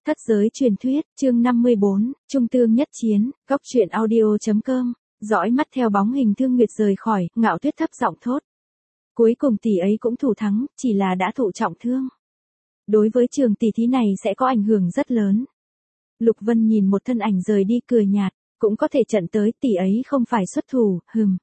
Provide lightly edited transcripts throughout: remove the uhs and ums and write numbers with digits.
Thất giới truyền thuyết, chương 54, Trung tương nhất chiến, góc truyện audio.com, dõi mắt theo bóng hình Thương Nguyệt rời khỏi, Ngạo Tuyết thấp giọng thốt. Cuối cùng tỷ ấy cũng thủ thắng, chỉ là đã thụ trọng thương. Đối với trường tỷ thí này sẽ có ảnh hưởng rất lớn. Lục Vân nhìn một thân ảnh rời đi cười nhạt, cũng có thể trận tới tỷ ấy không phải xuất thủ,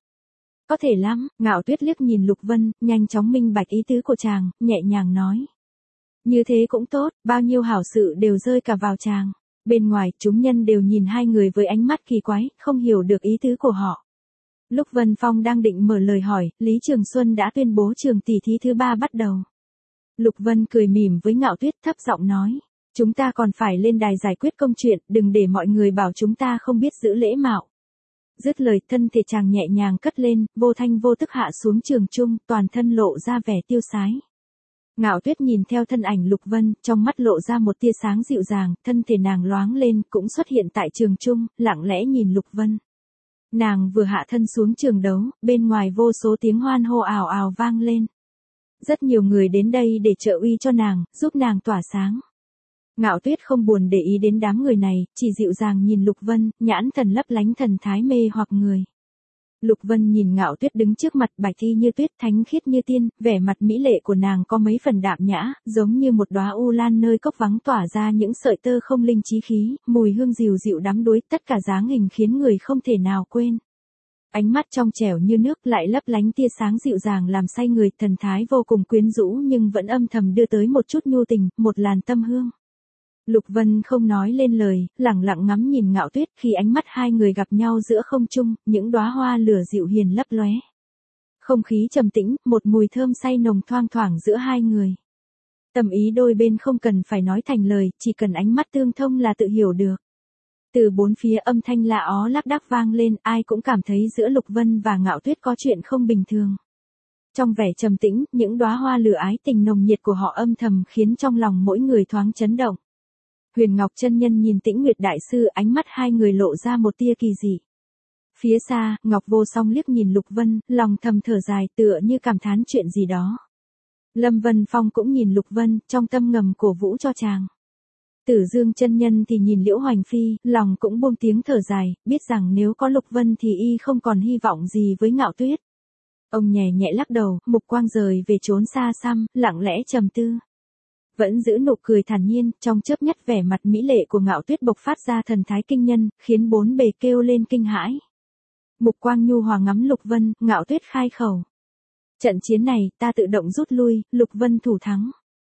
Có thể lắm, Ngạo Tuyết liếc nhìn Lục Vân, nhanh chóng minh bạch ý tứ của chàng, nhẹ nhàng nói. Như thế cũng tốt, bao nhiêu hảo sự đều rơi cả vào chàng. Bên ngoài, chúng nhân đều nhìn hai người với ánh mắt kỳ quái, không hiểu được ý tứ của họ. Lúc Vân Phong đang định mở lời hỏi, Lý Trường Xuân đã tuyên bố trường tỷ thí thứ 3 bắt đầu. Lục Vân cười mỉm với Ngạo Tuyết thấp giọng nói. Chúng ta còn phải lên đài giải quyết công chuyện, đừng để mọi người bảo chúng ta không biết giữ lễ mạo. Dứt lời, thân thể chàng nhẹ nhàng cất lên, vô thanh vô tức hạ xuống trường trung, toàn thân lộ ra vẻ tiêu sái. Ngạo Tuyết nhìn theo thân ảnh Lục Vân, trong mắt lộ ra một tia sáng dịu dàng, thân thể nàng loáng lên, cũng xuất hiện tại trường trung, lặng lẽ nhìn Lục Vân. Nàng vừa hạ thân xuống trường đấu, bên ngoài vô số tiếng hoan hô ào ào vang lên. Rất nhiều người đến đây để trợ uy cho nàng, giúp nàng tỏa sáng. Ngạo Tuyết không buồn để ý đến đám người này, chỉ dịu dàng nhìn Lục Vân, nhãn thần lấp lánh thần thái mê hoặc người. Lục Vân nhìn Ngạo Tuyết đứng trước mặt, bạch thi như tuyết, thánh khiết như tiên, vẻ mặt mỹ lệ của nàng có mấy phần đạm nhã, giống như một đóa u lan nơi cốc vắng tỏa ra những sợi tơ không linh chí khí, mùi hương dịu dịu đắm đuối, tất cả dáng hình khiến người không thể nào quên. Ánh mắt trong trẻo như nước lại lấp lánh tia sáng dịu dàng làm say người, thần thái vô cùng quyến rũ nhưng vẫn âm thầm đưa tới một chút nhu tình, một làn tâm hương. Lục Vân không nói lên lời, lặng lặng ngắm nhìn Ngạo Tuyết, khi ánh mắt hai người gặp nhau giữa không trung, những đóa hoa lửa dịu hiền lấp lóe. Không khí trầm tĩnh, một mùi thơm say nồng thoang thoảng giữa hai người. Tâm ý đôi bên không cần phải nói thành lời, chỉ cần ánh mắt tương thông là tự hiểu được. Từ bốn phía âm thanh lạ ó lác đác vang lên, ai cũng cảm thấy giữa Lục Vân và Ngạo Tuyết có chuyện không bình thường. Trong vẻ trầm tĩnh, những đóa hoa lửa ái tình nồng nhiệt của họ âm thầm khiến trong lòng mỗi người thoáng chấn động. Huyền Ngọc chân nhân nhìn Tĩnh Nguyệt đại sư, ánh mắt hai người lộ ra một tia kỳ dị. Phía xa, Ngọc Vô Song liếc nhìn Lục Vân, lòng thầm thở dài tựa như cảm thán chuyện gì đó. Lâm Vân Phong cũng nhìn Lục Vân, trong tâm ngầm cổ vũ cho chàng. Tử Dương chân nhân thì nhìn Liễu Hoành Phi, lòng cũng buông tiếng thở dài, biết rằng nếu có Lục Vân thì y không còn hy vọng gì với Ngạo Tuyết. Ông nhẹ nhẹ lắc đầu, mục quang rời về chốn xa xăm, lặng lẽ trầm tư. Vẫn giữ nụ cười thản nhiên, trong chớp nhất vẻ mặt mỹ lệ của Ngạo Tuyết bộc phát ra thần thái kinh nhân, khiến bốn bề kêu lên kinh hãi. Mục quang nhu hòa ngắm Lục Vân, Ngạo Tuyết khai khẩu. Trận chiến này, ta tự động rút lui, Lục Vân thủ thắng.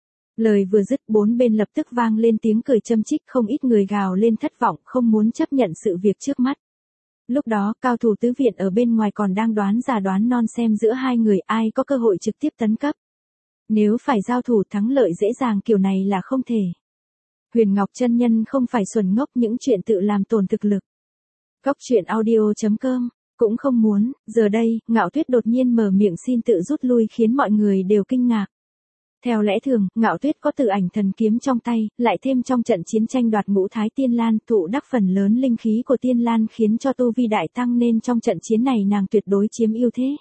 Lời vừa dứt, bốn bên lập tức vang lên tiếng cười châm chích, không ít người gào lên thất vọng, không muốn chấp nhận sự việc trước mắt. Lúc đó, cao thủ tứ viện ở bên ngoài còn đang đoán già đoán non xem giữa hai người ai có cơ hội trực tiếp tấn cấp. Nếu phải giao thủ thắng lợi dễ dàng kiểu này là không thể. Huyền Ngọc chân nhân không phải xuẩn ngốc những chuyện tự làm tổn thực lực. Góc truyện audio.com, cũng không muốn, giờ đây, Ngạo Tuyết đột nhiên mở miệng xin tự rút lui khiến mọi người đều kinh ngạc. Theo lẽ thường, Ngạo Tuyết có Tử Ảnh thần kiếm trong tay, lại thêm trong trận chiến tranh đoạt Ngũ Thái Tiên Lan, thụ đắc phần lớn linh khí của Tiên Lan khiến cho tu vi đại tăng nên trong trận chiến này nàng tuyệt đối chiếm ưu thế.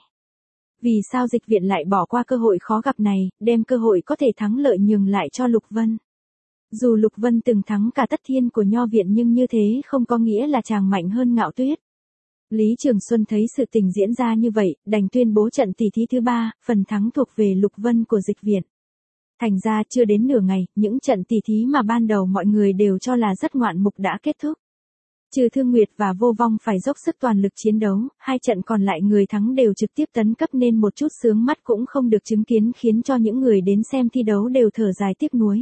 Vì sao Dịch Viện lại bỏ qua cơ hội khó gặp này, đem cơ hội có thể thắng lợi nhường lại cho Lục Vân? Dù Lục Vân từng thắng cả Tất Thiên của Nho Viện nhưng như thế không có nghĩa là chàng mạnh hơn Ngạo Tuyết. Lý Trường Xuân thấy sự tình diễn ra như vậy, đành tuyên bố trận tỷ thí thứ 3, phần thắng thuộc về Lục Vân của Dịch Viện. Thành ra chưa đến nửa ngày, những trận tỷ thí mà ban đầu mọi người đều cho là rất ngoạn mục đã kết thúc. Trừ Thương Nguyệt và Vô Vong phải dốc sức toàn lực chiến đấu, hai trận còn lại người thắng đều trực tiếp tấn cấp nên một chút sướng mắt cũng không được chứng kiến khiến cho những người đến xem thi đấu đều thở dài tiếc nuối.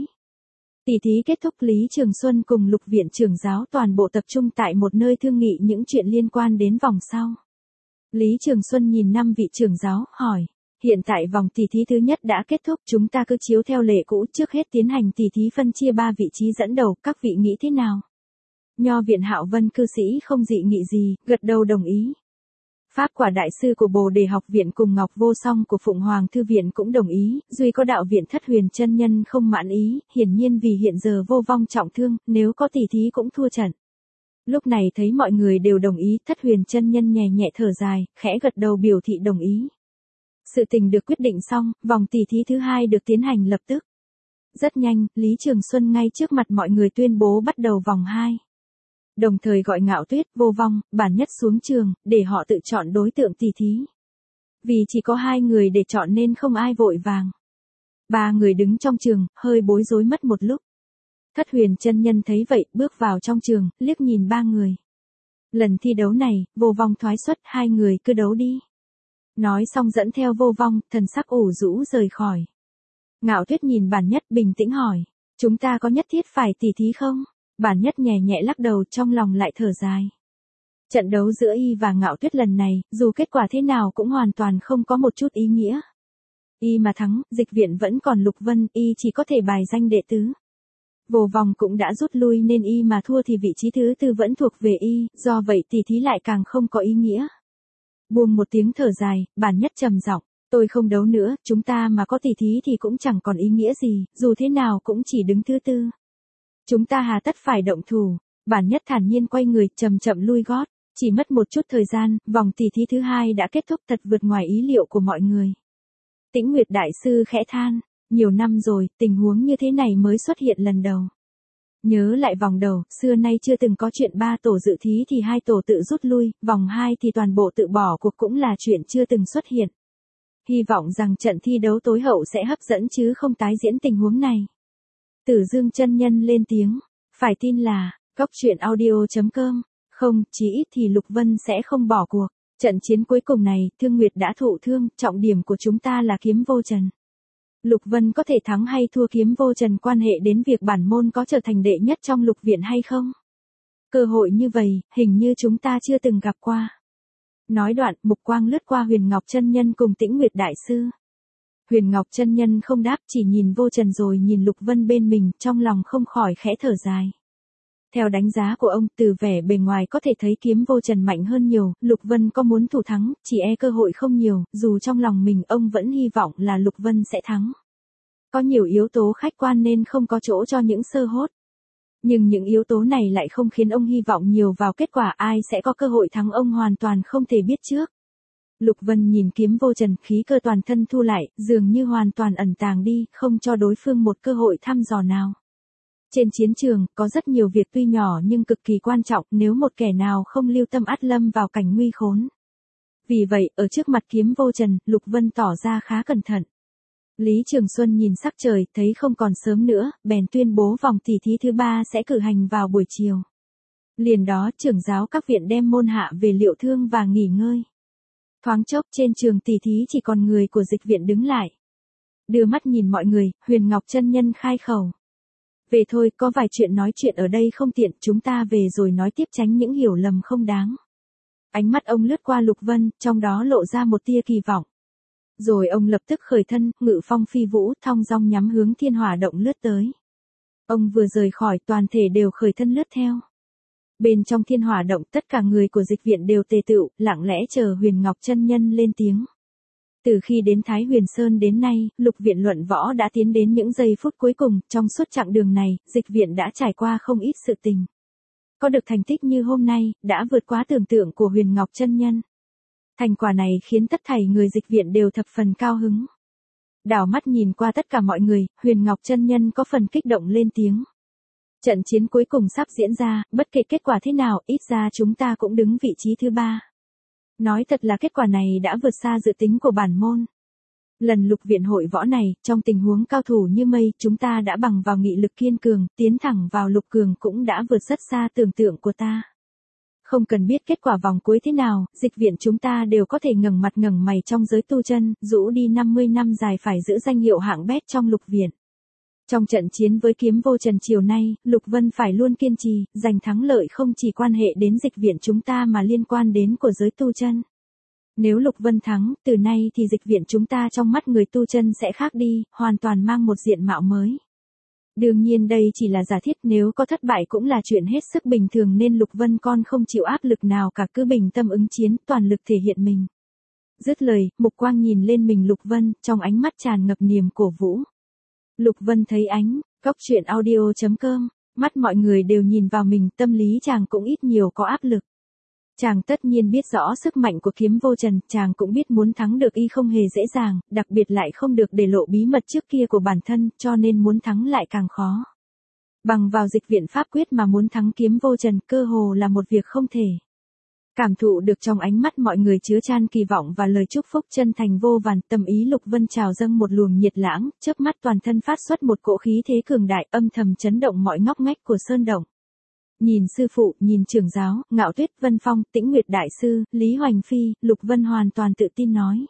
Tỷ thí kết thúc, Lý Trường Xuân cùng Lục Viện trưởng giáo toàn bộ tập trung tại một nơi thương nghị những chuyện liên quan đến vòng sau. Lý Trường Xuân nhìn 5 vị trưởng giáo, hỏi. Hiện tại vòng tỷ thí thứ nhất đã kết thúc, chúng ta cứ chiếu theo lệ cũ, trước hết tiến hành tỷ thí phân chia 3 vị trí dẫn đầu, các vị nghĩ thế nào? Nho Viện Hạo Vân cư sĩ không dị nghị gì, gật đầu đồng ý. Pháp Quả đại sư của Bồ Đề học viện cùng Ngọc Vô Song của Phụng Hoàng thư viện cũng đồng ý, duy có Đạo viện Thất Huyền chân nhân không mãn ý, hiển nhiên vì hiện giờ Vô Vong trọng thương, nếu có tỷ thí cũng thua trận. Lúc này thấy mọi người đều đồng ý, Thất Huyền chân nhân nhẹ nhẹ thở dài, khẽ gật đầu biểu thị đồng ý. Sự tình được quyết định xong, vòng tỷ thí thứ 2 được tiến hành lập tức. Rất nhanh, Lý Trường Xuân ngay trước mặt mọi người tuyên bố bắt đầu vòng 2. Đồng thời gọi Ngạo Tuyết, Vô Vong, Bản Nhất xuống trường, để họ tự chọn đối tượng tỷ thí. Vì chỉ có 2 người để chọn nên không ai vội vàng. 3 người đứng trong trường, hơi bối rối mất một lúc. Thất Huyền chân nhân thấy vậy, bước vào trong trường, liếc nhìn 3 người. Lần thi đấu này, Vô Vong thoái xuất, 2 người cứ đấu đi. Nói xong dẫn theo Vô Vong, thần sắc ủ rũ rời khỏi. Ngạo Tuyết nhìn Bản Nhất bình tĩnh hỏi, chúng ta có nhất thiết phải tỉ thí không? Bản Nhất nhẹ nhẹ lắc đầu, trong lòng lại thở dài. Trận đấu giữa y và Ngạo Tuyết lần này, dù kết quả thế nào cũng hoàn toàn không có một chút ý nghĩa. Y mà thắng, dịch viện vẫn còn Lục Vân, y chỉ có thể bài danh đệ tứ. Vô Vong cũng đã rút lui nên y mà thua thì vị trí thứ tư vẫn thuộc về y, do vậy tỉ thí lại càng không có ý nghĩa. Buông một tiếng thở dài, Bản Nhất trầm giọng, tôi không đấu nữa, chúng ta mà có tỉ thí thì cũng chẳng còn ý nghĩa gì, dù thế nào cũng chỉ đứng thứ tư. Chúng ta hà tất phải động thủ. Bản Nhất thản nhiên quay người, chậm chậm lui gót. Chỉ mất một chút thời gian, vòng tỉ thí thứ 2 đã kết thúc, thật vượt ngoài ý liệu của mọi người. Tĩnh Nguyệt đại sư khẽ than, nhiều năm rồi, tình huống như thế này mới xuất hiện lần đầu. Nhớ lại vòng đầu, xưa nay chưa từng có chuyện 3 tổ dự thí thì 2 tổ tự rút lui, vòng 2 thì toàn bộ tự bỏ cuộc cũng là chuyện chưa từng xuất hiện. Hy vọng rằng trận thi đấu tối hậu sẽ hấp dẫn chứ không tái diễn tình huống này. Tử Dương chân nhân lên tiếng, phải tin là, goctruyện.audio.com, không, chí ít thì Lục Vân sẽ không bỏ cuộc. Trận chiến cuối cùng này, Thương Nguyệt đã thụ thương, trọng điểm của chúng ta là Kiếm Vô Trần. Lục Vân có thể thắng hay thua Kiếm Vô Trần quan hệ đến việc bản môn có trở thành đệ nhất trong Lục viện hay không? Cơ hội như vậy, hình như chúng ta chưa từng gặp qua. Nói đoạn, mục quang lướt qua Huyền Ngọc chân nhân cùng Tĩnh Nguyệt đại sư. Huyền Ngọc chân nhân không đáp, chỉ nhìn Vô Trần rồi nhìn Lục Vân bên mình, trong lòng không khỏi khẽ thở dài. Theo đánh giá của ông, từ vẻ bề ngoài có thể thấy Kiếm Vô Trần mạnh hơn nhiều, Lục Vân có muốn thủ thắng, chỉ e cơ hội không nhiều, dù trong lòng mình ông vẫn hy vọng là Lục Vân sẽ thắng. Có nhiều yếu tố khách quan nên không có chỗ cho những sơ hốt. Nhưng những yếu tố này lại không khiến ông hy vọng nhiều vào kết quả ai sẽ có cơ hội thắng ông hoàn toàn không thể biết trước. Lục Vân nhìn Kiếm Vô Trần, khí cơ toàn thân thu lại, dường như hoàn toàn ẩn tàng đi, không cho đối phương một cơ hội thăm dò nào. Trên chiến trường, có rất nhiều việc tuy nhỏ nhưng cực kỳ quan trọng, nếu một kẻ nào không lưu tâm ắt lâm vào cảnh nguy khốn. Vì vậy, ở trước mặt Kiếm Vô Trần, Lục Vân tỏ ra khá cẩn thận. Lý Trường Xuân nhìn sắc trời, thấy không còn sớm nữa, bèn tuyên bố vòng tỉ thí thứ 3 sẽ cử hành vào buổi chiều. Liền đó, trưởng giáo các viện đem môn hạ về liệu thương và nghỉ ngơi. Thoáng chốc trên trường tỉ thí chỉ còn người của dịch viện đứng lại. Đưa mắt nhìn mọi người, Huyền Ngọc chân nhân khai khẩu. Về thôi, có vài chuyện nói chuyện ở đây không tiện, chúng ta về rồi nói tiếp tránh những hiểu lầm không đáng. Ánh mắt ông lướt qua Lục Vân, trong đó lộ ra một tia kỳ vọng. Rồi ông lập tức khởi thân, ngự phong phi vũ, thong dong nhắm hướng Thiên Hỏa động lướt tới. Ông vừa rời khỏi, toàn thể đều khởi thân lướt theo. Bên trong Thiên Hỏa động, tất cả người của dịch viện đều tề tựu, lặng lẽ chờ Huyền Ngọc chân nhân lên tiếng. Từ khi đến Thái Huyền Sơn đến nay, Lục viện luận võ đã tiến đến những giây phút cuối cùng, trong suốt chặng đường này, dịch viện đã trải qua không ít sự tình. Có được thành tích như hôm nay, đã vượt quá tưởng tượng của Huyền Ngọc chân nhân. Thành quả này khiến tất thảy người dịch viện đều thập phần cao hứng. Đảo mắt nhìn qua tất cả mọi người, Huyền Ngọc chân nhân có phần kích động lên tiếng. Trận chiến cuối cùng sắp diễn ra, bất kể kết quả thế nào, ít ra chúng ta cũng đứng vị trí thứ 3. Nói thật là kết quả này đã vượt xa dự tính của bản môn. Lần Lục viện hội võ này, trong tình huống cao thủ như mây, chúng ta đã bằng vào nghị lực kiên cường, tiến thẳng vào lục cường cũng đã vượt rất xa tưởng tượng của ta. Không cần biết kết quả vòng cuối thế nào, dịch viện chúng ta đều có thể ngẩng mặt ngẩng mày trong giới tu chân, rũ đi 50 năm dài phải giữ danh hiệu hạng bét trong Lục viện. Trong trận chiến với Kiếm Vô Trần chiều nay, Lục Vân phải luôn kiên trì, giành thắng lợi không chỉ quan hệ đến dịch viện chúng ta mà liên quan đến của giới tu chân. Nếu Lục Vân thắng, từ nay thì dịch viện chúng ta trong mắt người tu chân sẽ khác đi, hoàn toàn mang một diện mạo mới. Đương nhiên đây chỉ là giả thiết, nếu có thất bại cũng là chuyện hết sức bình thường nên Lục Vân con không chịu áp lực nào cả, cứ bình tâm ứng chiến, toàn lực thể hiện mình. Dứt lời, mục quang nhìn lên mình Lục Vân, trong ánh mắt tràn ngập niềm cổ vũ. Lục Vân thấy ánh, goctruyện.audio.com, mắt mọi người đều nhìn vào mình, tâm lý chàng cũng ít nhiều có áp lực. Chàng tất nhiên biết rõ sức mạnh của kiếm vô trần, chàng cũng biết muốn thắng được y không hề dễ dàng, đặc biệt lại không được để lộ bí mật trước kia của bản thân, cho nên muốn thắng lại càng khó. Bằng vào dịch viện pháp quyết mà muốn thắng kiếm vô trần cơ hồ là một việc không thể. Cảm thụ được trong ánh mắt mọi người chứa chan kỳ vọng và lời chúc phúc chân thành vô vàn, tâm ý Lục Vân trào dâng một luồng nhiệt lãng, chớp mắt toàn thân phát xuất một cỗ khí thế cường đại, âm thầm chấn động mọi ngóc ngách của sơn động. Nhìn sư phụ, nhìn trưởng giáo, Ngạo Tuyết, Vân Phong, Tĩnh Nguyệt đại sư, Lý Hoành Phi, Lục Vân hoàn toàn tự tin nói.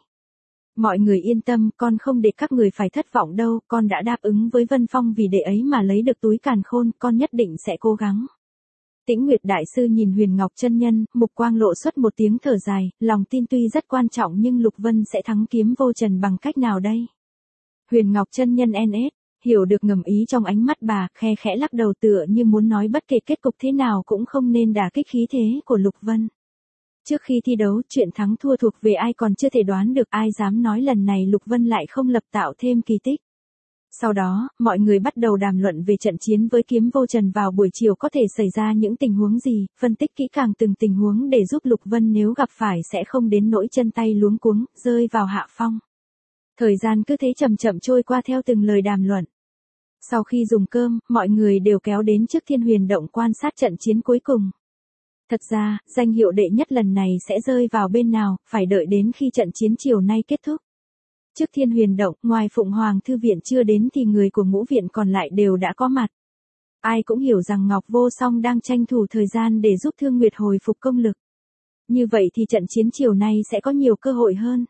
Mọi người yên tâm, con không để các người phải thất vọng đâu, con đã đáp ứng với Vân Phong vì để ấy mà lấy được túi càn khôn, con nhất định sẽ cố gắng. Tĩnh Nguyệt đại sư nhìn Huyền Ngọc chân nhân, mục quang lộ xuất một tiếng thở dài, lòng tin tuy rất quan trọng nhưng Lục Vân sẽ thắng kiếm vô trần bằng cách nào đây? Huyền Ngọc chân nhân NS, hiểu được ngầm ý trong ánh mắt bà, khe khẽ lắc đầu tựa như muốn nói bất kể kết cục thế nào cũng không nên đả kích khí thế của Lục Vân. Trước khi thi đấu, chuyện thắng thua thuộc về ai còn chưa thể đoán được, ai dám nói lần này Lục Vân lại không lập tạo thêm kỳ tích. Sau đó, mọi người bắt đầu đàm luận về trận chiến với kiếm vô trần vào buổi chiều có thể xảy ra những tình huống gì, phân tích kỹ càng từng tình huống để giúp Lục Vân nếu gặp phải sẽ không đến nỗi chân tay luống cuống, rơi vào hạ phong. Thời gian cứ thế chậm chậm trôi qua theo từng lời đàm luận. Sau khi dùng cơm, mọi người đều kéo đến trước Thiên Huyền Động quan sát trận chiến cuối cùng. Thật ra, danh hiệu đệ nhất lần này sẽ rơi vào bên nào, phải đợi đến khi trận chiến chiều nay kết thúc. Trước Thiên Huyền Động, ngoài Phụng Hoàng Thư Viện chưa đến thì người của ngũ viện còn lại đều đã có mặt. Ai cũng hiểu rằng Ngọc Vô Song đang tranh thủ thời gian để giúp Thương Nguyệt hồi phục công lực. Như vậy thì trận chiến chiều nay sẽ có nhiều cơ hội hơn.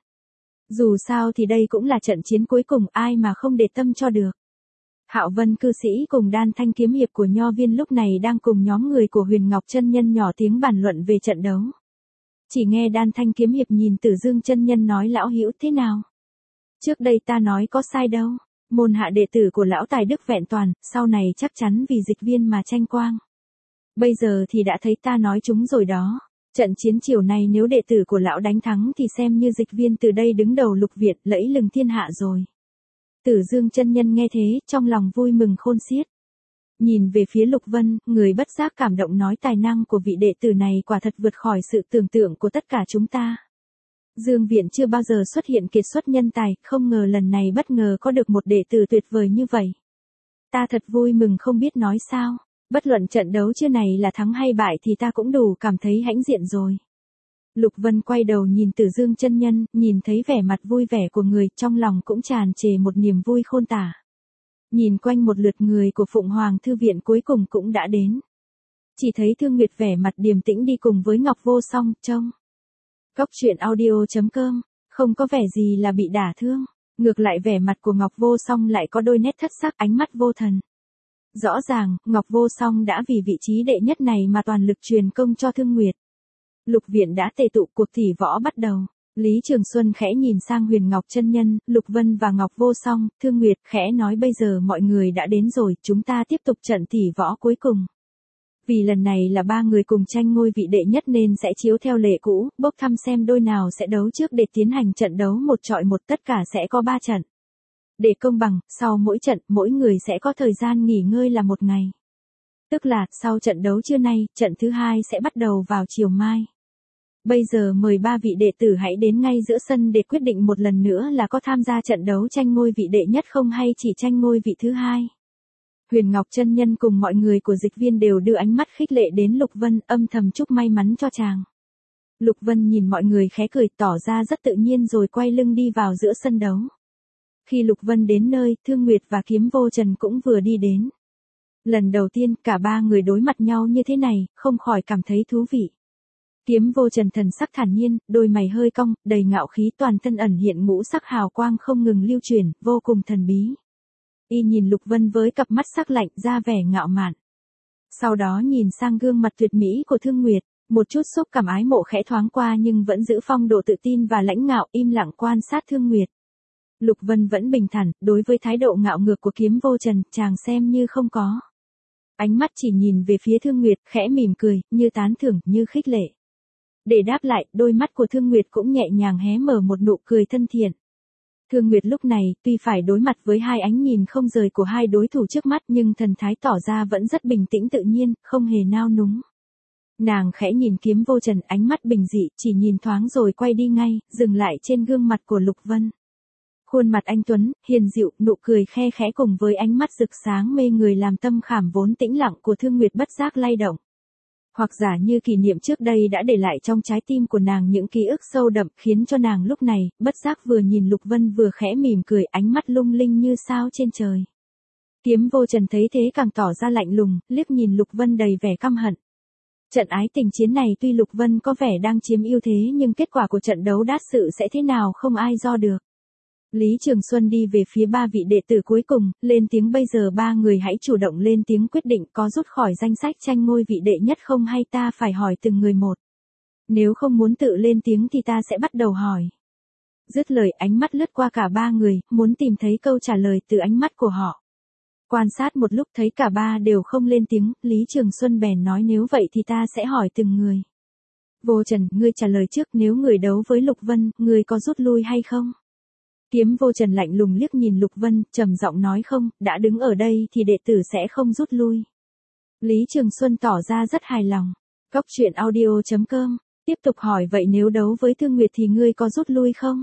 Dù sao thì đây cũng là trận chiến cuối cùng, ai mà không để tâm cho được. Hạo Vân cư sĩ cùng Đan Thanh kiếm hiệp của Nho Viên lúc này đang cùng nhóm người của Huyền Ngọc chân nhân nhỏ tiếng bàn luận về trận đấu. Chỉ nghe Đan Thanh kiếm hiệp nhìn Tử Dương chân nhân nói: lão hữu thế nào? Trước đây ta nói có sai đâu, môn hạ đệ tử của lão tài đức vẹn toàn, sau này chắc chắn vì dịch viên mà tranh quang. Bây giờ thì đã thấy ta nói chúng rồi đó, trận chiến chiều nay nếu đệ tử của lão đánh thắng thì xem như dịch viên từ đây đứng đầu lục viện lẫy lừng thiên hạ rồi. Tử Dương chân nhân nghe thế, trong lòng vui mừng khôn xiết. Nhìn về phía Lục Vân, người bất giác cảm động nói tài năng của vị đệ tử này quả thật vượt khỏi sự tưởng tượng của tất cả chúng ta. Dương viện chưa bao giờ xuất hiện kiệt xuất nhân tài, không ngờ lần này bất ngờ có được một đệ tử tuyệt vời như vậy. Ta thật vui mừng không biết nói sao, bất luận trận đấu chưa này là thắng hay bại thì ta cũng đủ cảm thấy hãnh diện rồi. Lục Vân quay đầu nhìn Tử Dương chân nhân, nhìn thấy vẻ mặt vui vẻ của người, trong lòng cũng tràn trề một niềm vui khôn tả. Nhìn quanh một lượt, người của Phụng Hoàng Thư Viện cuối cùng cũng đã đến. Chỉ thấy Thương Nguyệt vẻ mặt điềm tĩnh đi cùng với Ngọc Vô Song, trông. Cốc truyện audio.com, không có vẻ gì là bị đả thương, ngược lại vẻ mặt của Ngọc Vô Song lại có đôi nét thất sắc, ánh mắt vô thần. Rõ ràng, Ngọc Vô Song đã vì vị trí đệ nhất này mà toàn lực truyền công cho Thương Nguyệt. Lục viện đã tề tụ, cuộc tỷ võ bắt đầu. Lý Trường Xuân khẽ nhìn sang Huyền Ngọc chân nhân, Lục Vân và Ngọc Vô Song, Thương Nguyệt, khẽ nói: bây giờ mọi người đã đến rồi, chúng ta tiếp tục trận tỷ võ cuối cùng. Vì lần này là ba người cùng tranh ngôi vị đệ nhất nên sẽ chiếu theo lệ cũ, bốc thăm xem đôi nào sẽ đấu trước để tiến hành trận đấu một chọi một, tất cả sẽ có 3 trận. Để công bằng, sau mỗi trận, mỗi người sẽ có thời gian nghỉ ngơi là 1 ngày. Tức là, sau trận đấu trưa nay, trận thứ 2 sẽ bắt đầu vào chiều mai. Bây giờ mời 3 vị đệ tử hãy đến ngay giữa sân để quyết định một lần nữa là có tham gia trận đấu tranh ngôi vị đệ nhất không hay chỉ tranh ngôi vị thứ 2. Huyền Ngọc chân nhân cùng mọi người của dịch viên đều đưa ánh mắt khích lệ đến Lục Vân, âm thầm chúc may mắn cho chàng. Lục Vân nhìn mọi người khẽ cười, tỏ ra rất tự nhiên rồi quay lưng đi vào giữa sân đấu. Khi Lục Vân đến nơi, Thương Nguyệt và Kiếm Vô Trần cũng vừa đi đến. Lần đầu tiên cả 3 người đối mặt nhau như thế này, không khỏi cảm thấy thú vị. Kiếm Vô Trần thần sắc thản nhiên, đôi mày hơi cong, đầy ngạo khí, toàn thân ẩn hiện ngũ sắc hào quang không ngừng lưu chuyển, vô cùng thần bí. Y nhìn Lục Vân với cặp mắt sắc lạnh, ra vẻ ngạo mạn. Sau đó nhìn sang gương mặt tuyệt mỹ của Thương Nguyệt, một chút xúc cảm ái mộ khẽ thoáng qua nhưng vẫn giữ phong độ tự tin và lãnh ngạo, im lặng quan sát Thương Nguyệt. Lục Vân vẫn bình thản, đối với thái độ ngạo ngược của Kiếm Vô Trần, chàng xem như không có. Ánh mắt chỉ nhìn về phía Thương Nguyệt, khẽ mỉm cười, như tán thưởng, như khích lệ. Để đáp lại, đôi mắt của Thương Nguyệt cũng nhẹ nhàng hé mở một nụ cười thân thiện. Thương Nguyệt lúc này, tuy phải đối mặt với hai ánh nhìn không rời của hai đối thủ trước mắt nhưng thần thái tỏ ra vẫn rất bình tĩnh tự nhiên, không hề nao núng. Nàng khẽ nhìn Kiếm Vô Trần, ánh mắt bình dị, chỉ nhìn thoáng rồi quay đi ngay, dừng lại trên gương mặt của Lục Vân. Khuôn mặt anh tuấn, hiền dịu, nụ cười khe khẽ cùng với ánh mắt rực sáng mê người làm tâm khảm vốn tĩnh lặng của Thương Nguyệt bất giác lay động. Hoặc giả như kỷ niệm trước đây đã để lại trong trái tim của nàng những ký ức sâu đậm, khiến cho nàng lúc này, bất giác vừa nhìn Lục Vân vừa khẽ mỉm cười, ánh mắt lung linh như sao trên trời. Kiếm Vô Trần thấy thế càng tỏ ra lạnh lùng, liếc nhìn Lục Vân đầy vẻ căm hận. Trận ái tình chiến này tuy Lục Vân có vẻ đang chiếm ưu thế nhưng kết quả của trận đấu đát sự sẽ thế nào không ai do được. Lý Trường Xuân đi về phía ba vị đệ tử cuối cùng, lên tiếng bây giờ ba người hãy chủ động lên tiếng quyết định có rút khỏi danh sách tranh ngôi vị đệ nhất không hay ta phải hỏi từng người một. Nếu không muốn tự lên tiếng thì ta sẽ bắt đầu hỏi. Dứt lời ánh mắt lướt qua cả ba người, muốn tìm thấy câu trả lời từ ánh mắt của họ. Quan sát một lúc thấy cả ba đều không lên tiếng, Lý Trường Xuân bèn nói nếu vậy thì ta sẽ hỏi từng người. Vô Trần, ngươi trả lời trước, nếu người đấu với Lục Vân, ngươi có rút lui hay không? Kiếm Vô Trần lạnh lùng liếc nhìn Lục Vân, trầm giọng nói không, đã đứng ở đây thì đệ tử sẽ không rút lui. Lý Trường Xuân tỏ ra rất hài lòng. Cóc truyện audio.com, tiếp tục hỏi vậy nếu đấu với Thương Nguyệt thì ngươi có rút lui không?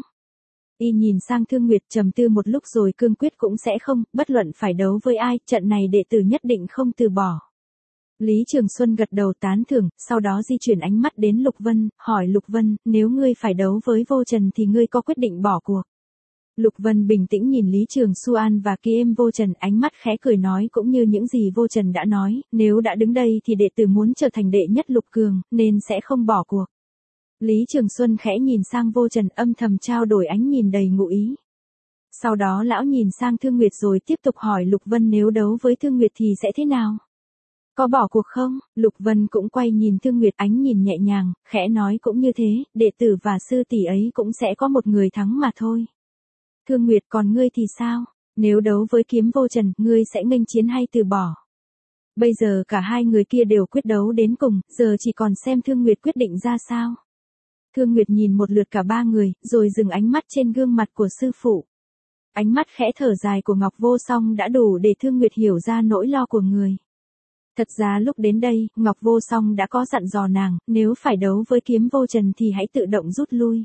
Y nhìn sang Thương Nguyệt trầm tư một lúc rồi cương quyết cũng sẽ không, bất luận phải đấu với ai, trận này đệ tử nhất định không từ bỏ. Lý Trường Xuân gật đầu tán thưởng, sau đó di chuyển ánh mắt đến Lục Vân, hỏi Lục Vân, nếu ngươi phải đấu với Vô Trần thì ngươi có quyết định bỏ cuộc? Lục Vân bình tĩnh nhìn Lý Trường Xuân và Kiếm Vô Trần, ánh mắt khẽ cười nói cũng như những gì Vô Trần đã nói, nếu đã đứng đây thì đệ tử muốn trở thành đệ nhất Lục Cường, nên sẽ không bỏ cuộc. Lý Trường Xuân khẽ nhìn sang Vô Trần âm thầm trao đổi ánh nhìn đầy ngụ ý. Sau đó lão nhìn sang Thương Nguyệt rồi tiếp tục hỏi Lục Vân nếu đấu với Thương Nguyệt thì sẽ thế nào? Có bỏ cuộc không? Lục Vân cũng quay nhìn Thương Nguyệt ánh nhìn nhẹ nhàng, khẽ nói cũng như thế, đệ tử và sư tỷ ấy cũng sẽ có một người thắng mà thôi. Thương Nguyệt còn ngươi thì sao? Nếu đấu với Kiếm Vô Trần, ngươi sẽ nghênh chiến hay từ bỏ? Bây giờ cả hai người kia đều quyết đấu đến cùng, giờ chỉ còn xem Thương Nguyệt quyết định ra sao. Thương Nguyệt nhìn một lượt cả ba người, rồi dừng ánh mắt trên gương mặt của sư phụ. Ánh mắt khẽ thở dài của Ngọc Vô Song đã đủ để Thương Nguyệt hiểu ra nỗi lo của người. Thật ra lúc đến đây, Ngọc Vô Song đã có dặn dò nàng, nếu phải đấu với Kiếm Vô Trần thì hãy tự động rút lui.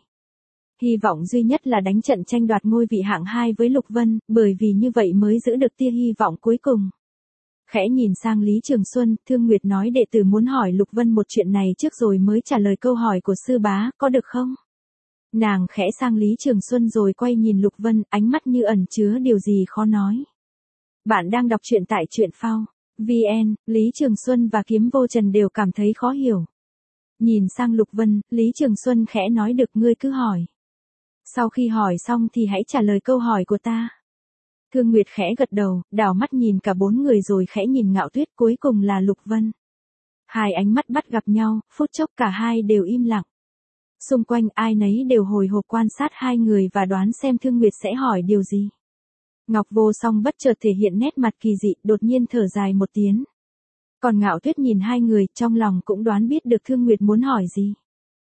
Hy vọng duy nhất là đánh trận tranh đoạt ngôi vị hạng 2 với Lục Vân, bởi vì như vậy mới giữ được tia hy vọng cuối cùng. Khẽ nhìn sang Lý Trường Xuân, Thương Nguyệt nói đệ tử muốn hỏi Lục Vân một chuyện này trước rồi mới trả lời câu hỏi của sư bá, có được không? Nàng khẽ sang Lý Trường Xuân rồi quay nhìn Lục Vân, ánh mắt như ẩn chứa điều gì khó nói. Bạn đang đọc truyện tại truyện phao VN, Lý Trường Xuân và Kiếm Vô Trần đều cảm thấy khó hiểu. Nhìn sang Lục Vân, Lý Trường Xuân khẽ nói được ngươi cứ hỏi. Sau khi hỏi xong thì hãy trả lời câu hỏi của ta. Thương Nguyệt khẽ gật đầu, đảo mắt nhìn cả bốn người rồi khẽ nhìn Ngạo Tuyết, cuối cùng là Lục Vân. Hai ánh mắt bắt gặp nhau, phút chốc cả hai đều im lặng. Xung quanh ai nấy đều hồi hộp quan sát hai người và đoán xem Thương Nguyệt sẽ hỏi điều gì. Ngọc Vô Song bất chợt thể hiện nét mặt kỳ dị, đột nhiên thở dài một tiếng. Còn Ngạo Tuyết nhìn hai người, trong lòng cũng đoán biết được Thương Nguyệt muốn hỏi gì.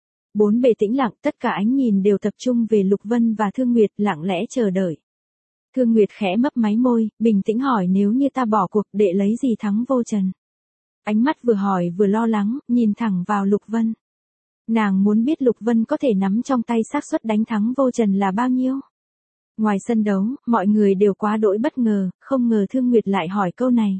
Bốn bề tĩnh lặng, tất cả ánh nhìn đều tập trung về Lục Vân và Thương Nguyệt, lặng lẽ chờ đợi. Thương Nguyệt khẽ mấp máy môi, bình tĩnh hỏi nếu như ta bỏ cuộc, đệ lấy gì thắng Vô Trần? Ánh mắt vừa hỏi vừa lo lắng, nhìn thẳng vào Lục Vân. Nàng muốn biết Lục Vân có thể nắm trong tay xác suất đánh thắng Vô Trần là bao nhiêu? Ngoài sân đấu, mọi người đều quá đỗi bất ngờ, không ngờ Thương Nguyệt lại hỏi câu này.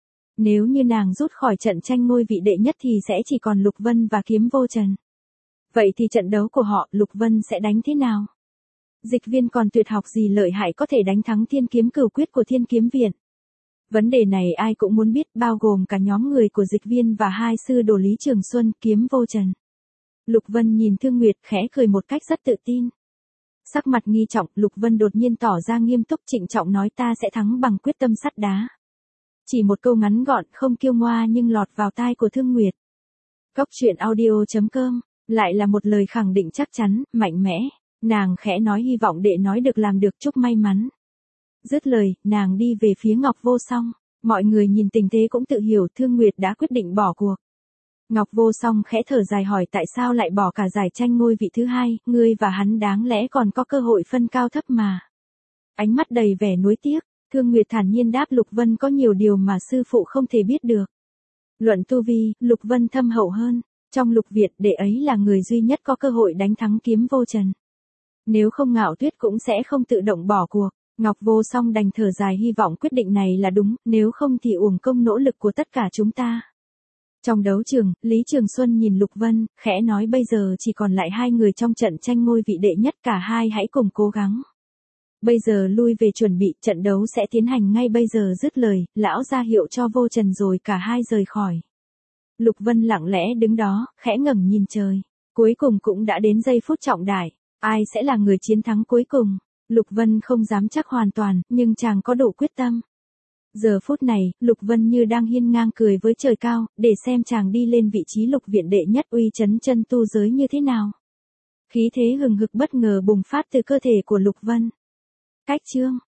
Nếu như nàng rút khỏi trận tranh ngôi vị đệ nhất thì sẽ chỉ còn Lục Vân và Kiếm Vô Trần. Vậy thì trận đấu của họ, Lục Vân sẽ đánh thế nào? Dịch Viên còn tuyệt học gì lợi hại có thể đánh thắng Thiên Kiếm Cửu Quyết của Thiên Kiếm Viện? Vấn đề này ai cũng muốn biết, bao gồm cả nhóm người của Dịch Viên và hai sư đồ Lý Trường Xuân, Kiếm Vô Trần. Lục Vân nhìn Thương Nguyệt khẽ cười một cách rất tự tin. Sắc mặt nghi trọng, Lục Vân đột nhiên tỏ ra nghiêm túc trịnh trọng nói ta sẽ thắng bằng quyết tâm sắt đá. Chỉ một câu ngắn gọn, không kiêu ngoa nhưng lọt vào tai của Thương Nguyệt. Cóc truyện audio.com, lại là một lời khẳng định chắc chắn, mạnh mẽ. Nàng khẽ nói hy vọng đệ nói được làm được, chúc may mắn. Dứt lời, nàng đi về phía Ngọc Vô Song. Mọi người nhìn tình thế cũng tự hiểu Thương Nguyệt đã quyết định bỏ cuộc. Ngọc Vô Song khẽ thở dài hỏi tại sao lại bỏ cả giải tranh ngôi vị thứ hai, ngươi và hắn đáng lẽ còn có cơ hội phân cao thấp mà. Ánh mắt đầy vẻ nuối tiếc, Thương Nguyệt thản nhiên đáp Lục Vân có nhiều điều mà sư phụ không thể biết được. Luận tu vi, Lục Vân thâm hậu hơn. Trong lục viện đệ ấy là người duy nhất có cơ hội đánh thắng Kiếm Vô Trần. Nếu không Ngạo Tuyết cũng sẽ không tự động bỏ cuộc. Ngọc Vô Song đành thở dài hy vọng quyết định này là đúng, nếu không thì uổng công nỗ lực của tất cả chúng ta. Trong đấu trường, Lý Trường Xuân nhìn Lục Vân, khẽ nói bây giờ chỉ còn lại 2 người trong trận tranh ngôi vị đệ nhất, cả hai hãy cùng cố gắng. Bây giờ lui về chuẩn bị, trận đấu sẽ tiến hành ngay bây giờ. Dứt lời, lão ra hiệu cho Vô Trần rồi cả hai rời khỏi. Lục Vân lặng lẽ đứng đó, khẽ ngẩng nhìn trời. Cuối cùng cũng đã đến giây phút trọng đại. Ai sẽ là người chiến thắng cuối cùng? Lục Vân không dám chắc hoàn toàn, nhưng chàng có đủ quyết tâm. Giờ phút này, Lục Vân như đang hiên ngang cười với trời cao, để xem chàng đi lên vị trí lục viện đệ nhất uy chấn chân tu giới như thế nào. Khí thế hừng hực bất ngờ bùng phát từ cơ thể của Lục Vân. Cách chương